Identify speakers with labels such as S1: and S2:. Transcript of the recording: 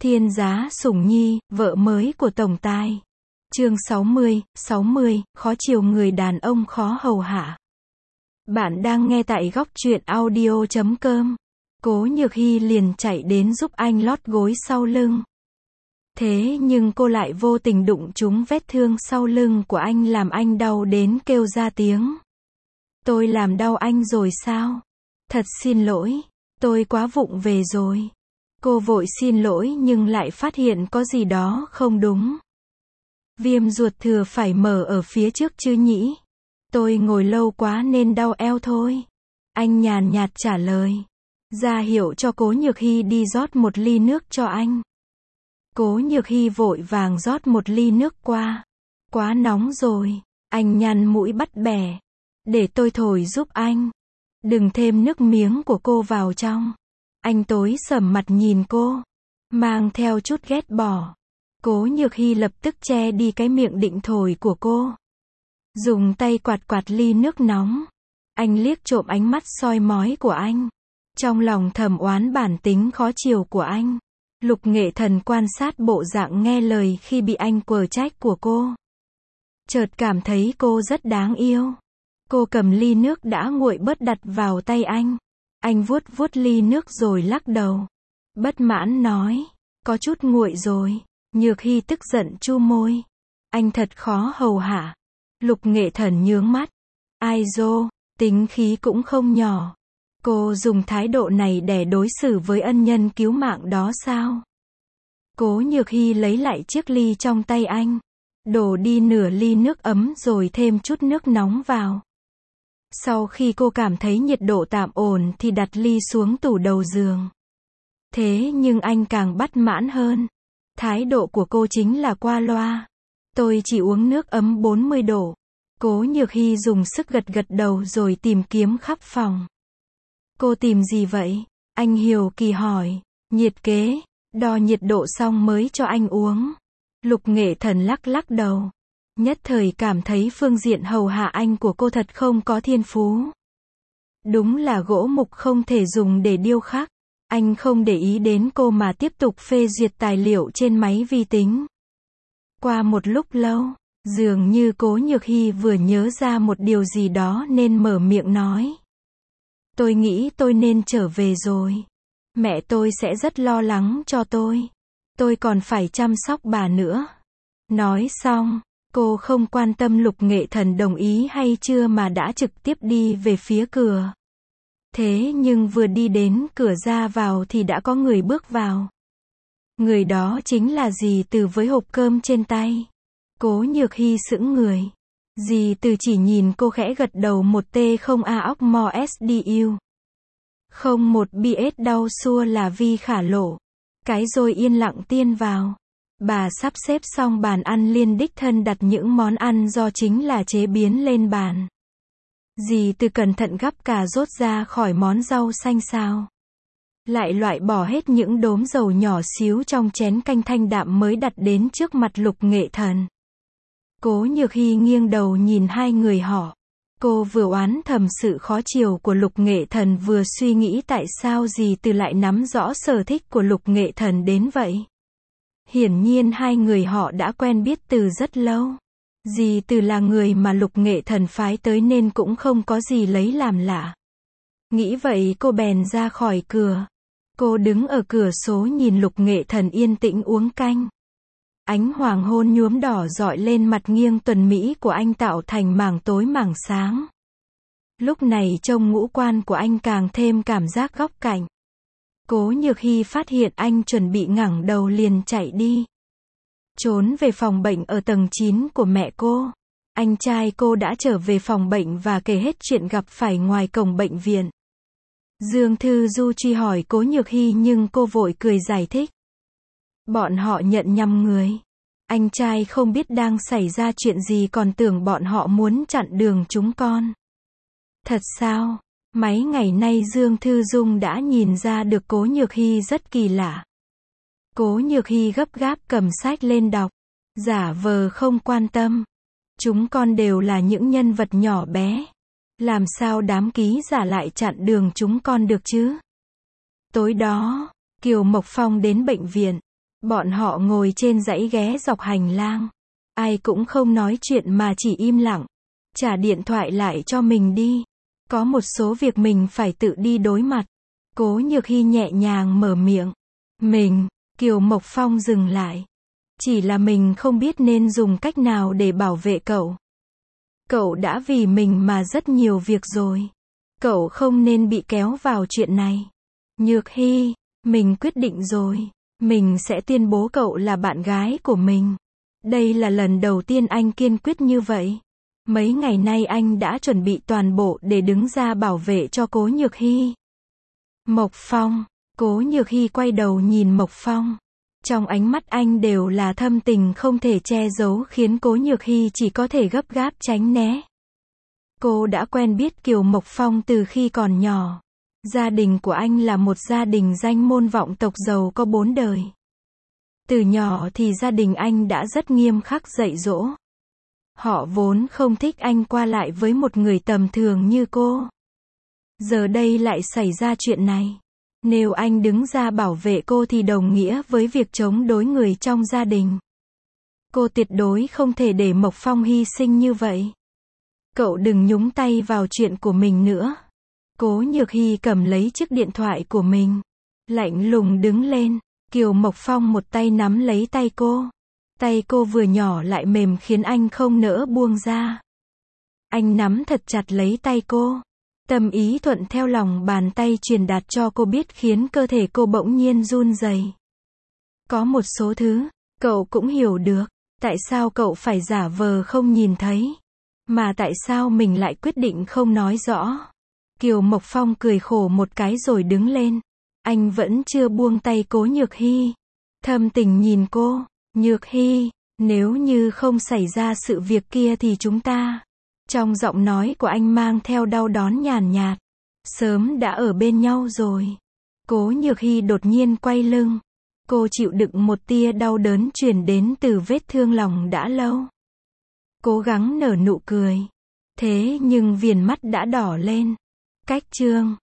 S1: Thiên giá sủng nhi, vợ mới của tổng tài. Chương 60, khó chiều người đàn ông khó hầu hạ. Bạn đang nghe tại góc truyện audio.com. Cố Nhược Hy liền chạy đến giúp anh lót gối sau lưng. Thế nhưng cô lại vô tình đụng trúng vết thương sau lưng của anh làm anh đau đến kêu ra tiếng. Tôi làm đau anh rồi sao? Thật xin lỗi, tôi quá vụng về rồi. Cô vội xin lỗi nhưng lại phát hiện có gì đó không đúng. Viêm ruột thừa phải mở ở phía trước chứ nhỉ? Tôi ngồi lâu quá nên đau eo thôi. Anh nhàn nhạt trả lời. Ra hiệu cho Cố Nhược Hy đi rót một ly nước cho anh. Cố Nhược Hy vội vàng rót một ly nước qua. Quá nóng rồi. Anh nhăn mũi bắt bẻ. Để tôi thổi giúp anh. Đừng thêm nước miếng của cô vào trong. Anh tối sầm mặt nhìn cô. Mang theo chút ghét bỏ. Cố Nhược Hy lập tức che đi cái miệng định thổi của cô. Dùng tay quạt quạt ly nước nóng. Anh liếc trộm ánh mắt soi mói của anh. Trong lòng thầm oán bản tính khó chiều của anh. Lục Nghệ Thần quan sát bộ dạng nghe lời khi bị anh quở trách của cô. Chợt cảm thấy cô rất đáng yêu. Cô cầm ly nước đã nguội bớt đặt vào tay anh. Anh vuốt vuốt ly nước rồi lắc đầu. Bất mãn nói. Có chút nguội rồi. Nhược Hy tức giận chu môi. Anh thật khó hầu hạ. Lục Nghệ Thần nhướng mắt. Ai dô, tính khí cũng không nhỏ. Cô dùng thái độ này để đối xử với ân nhân cứu mạng đó sao? Cố Nhược Hy lấy lại chiếc ly trong tay anh. Đổ đi nửa ly nước ấm rồi thêm chút nước nóng vào. Sau khi cô cảm thấy nhiệt độ tạm ổn thì đặt ly xuống tủ đầu giường. Thế nhưng anh càng bất mãn hơn. Thái độ của cô chính là qua loa. Tôi chỉ uống nước ấm 40 độ. Cố Nhược Hy dùng sức gật gật đầu rồi tìm kiếm khắp phòng. Cô tìm gì vậy? Anh hiếu kỳ hỏi. Nhiệt kế, đo nhiệt độ xong mới cho anh uống. Lục Nghệ Thần lắc lắc đầu. Nhất thời cảm thấy phương diện hầu hạ anh của cô thật không có thiên phú. Đúng là gỗ mục không thể dùng để điêu khắc. Anh không để ý đến cô mà tiếp tục phê duyệt tài liệu trên máy vi tính. Qua một lúc lâu, dường như Cố Nhược Hy vừa nhớ ra một điều gì đó nên mở miệng nói. Tôi nghĩ tôi nên trở về rồi. Mẹ tôi sẽ rất lo lắng cho tôi. Tôi còn phải chăm sóc bà nữa. Nói xong, cô không quan tâm Lục Nghệ Thần đồng ý hay chưa mà đã trực tiếp đi về phía cửa. Thế nhưng vừa đi đến cửa ra vào thì đã có người bước vào. Người đó chính là dì Từ với hộp cơm trên tay. Cố Nhược Hy sững người. Dì Từ chỉ nhìn cô khẽ gật đầu một tê không a óc mo sdu. Không một bs đau xua là vi khả lộ. Cái rồi yên lặng tiên vào. Bà sắp xếp xong bàn ăn liên đích thân đặt những món ăn do chính là chế biến lên bàn. Dì Từ cẩn thận gắp cà rốt ra khỏi món rau xanh xào. Lại loại bỏ hết những đốm dầu nhỏ xíu trong chén canh thanh đạm mới đặt đến trước mặt Lục Nghệ Thần. Cố Nhược Hy nghiêng đầu nhìn hai người họ. Cô vừa oán thầm sự khó chiều của Lục Nghệ Thần vừa suy nghĩ tại sao dì Từ lại nắm rõ sở thích của Lục Nghệ Thần đến vậy. Hiển nhiên hai người họ đã quen biết từ rất lâu. Dì Từ là người mà Lục Nghệ Thần phái tới nên cũng không có gì lấy làm lạ. Nghĩ vậy cô bèn ra khỏi cửa. Cô đứng ở cửa sổ nhìn Lục Nghệ Thần yên tĩnh uống canh. Ánh hoàng hôn nhuốm đỏ rọi lên mặt nghiêng tuần mỹ của anh tạo thành mảng tối mảng sáng. Lúc này trông ngũ quan của anh càng thêm cảm giác góc cạnh. Cố Nhược Hy phát hiện anh chuẩn bị ngẩng đầu liền chạy đi. Trốn về phòng bệnh ở tầng 9 của mẹ cô. Anh trai cô đã trở về phòng bệnh và kể hết chuyện gặp phải ngoài cổng bệnh viện. Dương Thư Du truy hỏi Cố Nhược Hy nhưng cô vội cười giải thích. Bọn họ nhận nhầm người. Anh trai không biết đang xảy ra chuyện gì còn tưởng bọn họ muốn chặn đường chúng con. Thật sao? Mấy ngày nay Dương Thư Dung đã nhìn ra được Cố Nhược Hy rất kỳ lạ. Cố Nhược Hy gấp gáp cầm sách lên đọc. Giả vờ không quan tâm. Chúng con đều là những nhân vật nhỏ bé. Làm sao đám ký giả lại chặn đường chúng con được chứ? Tối đó, Kiều Mộc Phong đến bệnh viện. Bọn họ ngồi trên dãy ghế dọc hành lang. Ai cũng không nói chuyện mà chỉ im lặng. Trả điện thoại lại cho mình đi. Có một số việc mình phải tự đi đối mặt. Cố Nhược Hy nhẹ nhàng mở miệng. Mình, Kiều Mộc Phong dừng lại. Chỉ là mình không biết nên dùng cách nào để bảo vệ cậu. Cậu đã vì mình mà rất nhiều việc rồi. Cậu không nên bị kéo vào chuyện này. Nhược Hy, mình quyết định rồi. Mình sẽ tuyên bố cậu là bạn gái của mình. Đây là lần đầu tiên anh kiên quyết như vậy. Mấy ngày nay anh đã chuẩn bị toàn bộ để đứng ra bảo vệ cho Cố Nhược Hy. Mộc Phong. Cố Nhược Hy quay đầu nhìn Mộc Phong. Trong ánh mắt anh đều là thâm tình không thể che giấu khiến Cố Nhược Hy chỉ có thể gấp gáp tránh né. Cô đã quen biết Kiều Mộc Phong từ khi còn nhỏ. Gia đình của anh là một gia đình danh môn vọng tộc giàu có 4 đời. Từ nhỏ thì gia đình anh đã rất nghiêm khắc dạy dỗ. Họ vốn không thích anh qua lại với một người tầm thường như cô. Giờ đây lại xảy ra chuyện này. Nếu anh đứng ra bảo vệ cô thì đồng nghĩa với việc chống đối người trong gia đình. Cô tuyệt đối không thể để Mộc Phong hy sinh như vậy. Cậu đừng nhúng tay vào chuyện của mình nữa. Cố Nhược Hy cầm lấy chiếc điện thoại của mình. Lạnh lùng đứng lên. Kiều Mộc Phong một tay nắm lấy tay cô. Tay cô vừa nhỏ lại mềm khiến anh không nỡ buông ra. Anh nắm thật chặt lấy tay cô. Tâm ý thuận theo lòng bàn tay truyền đạt cho cô biết khiến cơ thể cô bỗng nhiên run rẩy. Có một số thứ, cậu cũng hiểu được. Tại sao cậu phải giả vờ không nhìn thấy? Mà tại sao mình lại quyết định không nói rõ? Kiều Mộc Phong cười khổ một cái rồi đứng lên. Anh vẫn chưa buông tay Cố Nhược Hy. Thâm tình nhìn cô. Nhược Hy, nếu như không xảy ra sự việc kia thì chúng ta. Trong giọng nói của anh mang theo đau đớn nhàn nhạt. Sớm đã ở bên nhau rồi. Cố Nhược Hy đột nhiên quay lưng. Cô chịu đựng một tia đau đớn truyền đến từ vết thương lòng đã lâu. Cố gắng nở nụ cười. Thế nhưng viền mắt đã đỏ lên. Cách chương